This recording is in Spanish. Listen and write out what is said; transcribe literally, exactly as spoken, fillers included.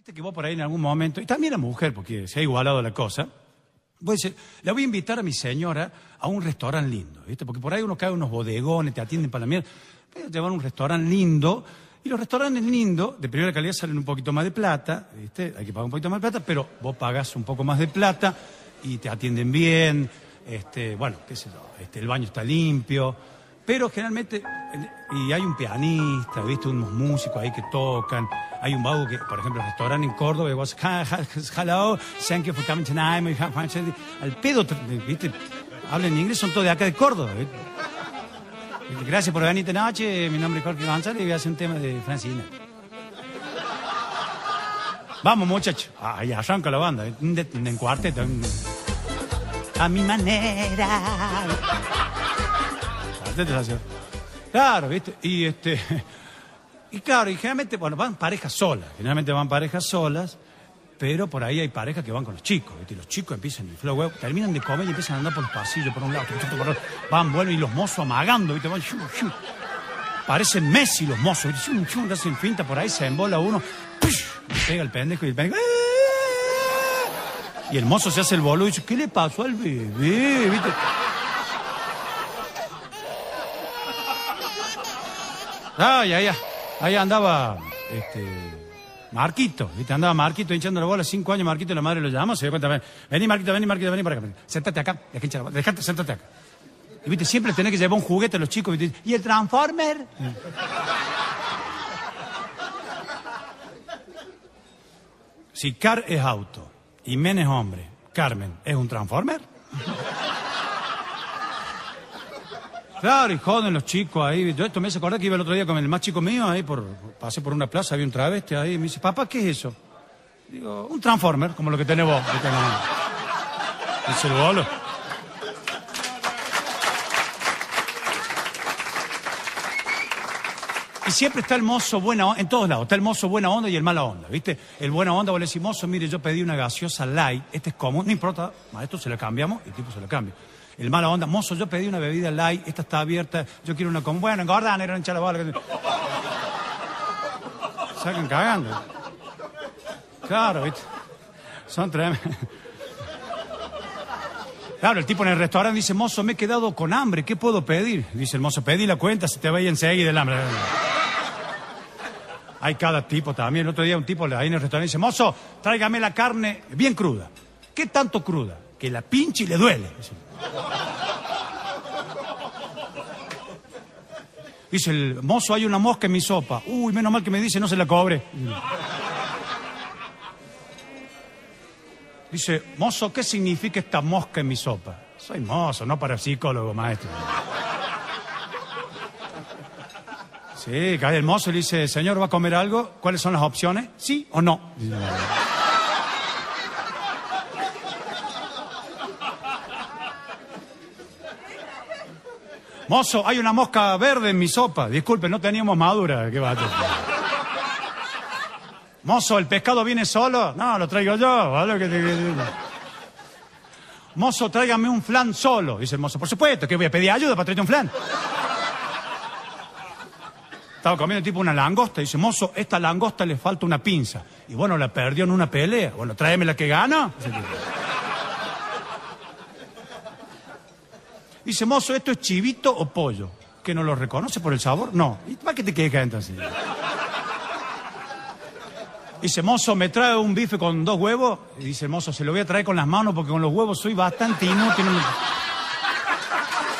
Viste que vos por ahí en algún momento, y también la mujer, porque se ha igualado la cosa, voy a decir, le voy a invitar a mi señora a un restaurante lindo, ¿viste? Porque por ahí uno cae unos bodegones, te atienden para la mierda. Voy a llevar a un restaurante lindo, y los restaurantes lindos, de primera calidad, salen un poquito más de plata, ¿viste? Hay que pagar un poquito más de plata, pero vos pagás un poco más de plata y te atienden bien, este, bueno, qué sé yo, este, el baño está limpio, pero generalmente, y hay un pianista, ¿viste? Unos músicos ahí que tocan. Hay un vago que, por ejemplo, el restaurante en Córdoba, was, hello, thank you for coming tonight. Al pedo, ¿viste? Hablan inglés, son todos de acá de Córdoba, ¿viste? Gracias por venir esta noche, mi nombre es Jorge González y voy a hacer un tema de Francina. Vamos, muchachos. Ahí arranca la banda, en, en cuarteto. A mi manera. Claro, ¿viste? Y este... Y claro, y generalmente, bueno, van parejas solas, generalmente van parejas solas, pero por ahí hay parejas que van con los chicos, ¿viste? Y los chicos empiezan, el flow, huevo, terminan de comer y empiezan a andar por los pasillos, por un lado, por otro, van, vuelven, y los mozos amagando, ¿viste? Van, shum, shum. Parecen Messi los mozos, ¿viste? Shum, shum, hacen finta, por ahí se embola uno, ¡push! Le pega el pendejo y el pendejo, ¡ah! Y el mozo se hace el boludo y dice, ¿qué le pasó al bebé? ¿Viste? Ay, ay, ay. Ahí andaba este, Marquito, ¿viste? Andaba Marquito hinchando la bola, cinco años Marquito, la madre lo llamó, se dio cuenta, vení Marquito, vení Marquito, vení para acá, sentate acá, dejate, sentate acá. Y viste, siempre tenés que llevar un juguete a los chicos, ¿viste? ¿Y el Transformer? Si Car es auto y Men es hombre, Carmen, ¿es un Transformer? Claro, y joden los chicos ahí. Yo esto me hace acordar que iba el otro día con el más chico mío, ahí por, pasé por una plaza, había un travesti ahí, y me dice, papá, ¿qué es eso? Digo, un Transformer, como lo que tenés vos. Dice el bolo. Y siempre está el mozo buena onda, en todos lados, está el mozo buena onda y el mala onda, ¿viste? El buena onda, vos le decís, mozo, mire, yo pedí una gaseosa light, este es común, no importa, maestro, se la cambiamos, y el tipo se la cambia. El mala onda, mozo, yo pedí una bebida light, esta está abierta, yo quiero una con... Bueno, engorda, negro, hincha la bola. Sacan cagando. Claro, ¿viste? Son tremendos. Claro, el tipo en el restaurante dice, mozo, me he quedado con hambre, ¿qué puedo pedir? Dice el mozo, pedí la cuenta, se te va a ir enseguida el hambre. Hay cada tipo también. El otro día un tipo ahí en el restaurante dice, mozo, tráigame la carne bien cruda. ¿Qué tanto cruda? Que la pinche y le duele. Dice el mozo, hay una mosca en mi sopa. Uy, menos mal que me dice, no se la cobre. Dice, mozo, ¿qué significa esta mosca en mi sopa? Soy mozo, no para psicólogo, maestro. Sí, cae el mozo y le dice, señor, ¿va a comer algo? ¿Cuáles son las opciones? ¿Sí o no? Mozo, hay una mosca verde en mi sopa. Disculpe, no teníamos madura. ¿Qué va a hacer? Mozo, ¿el pescado viene solo? No, lo traigo yo. ¿Vale? Que te... Mozo, tráigame un flan solo. Dice el mozo, por supuesto, que voy a pedir ayuda para traerte un flan. Estaba comiendo tipo una langosta. Dice, mozo, esta langosta le falta una pinza. Y bueno, la perdió en una pelea. Bueno, tráeme la que gana. Dice, mozo, ¿esto es chivito o pollo? ¿Que no lo reconoce por el sabor? No. ¿Y para qué te quejas entonces? Dice, mozo, ¿me trae un bife con dos huevos? Y dice, mozo, se lo voy a traer con las manos porque con los huevos soy bastante inútil.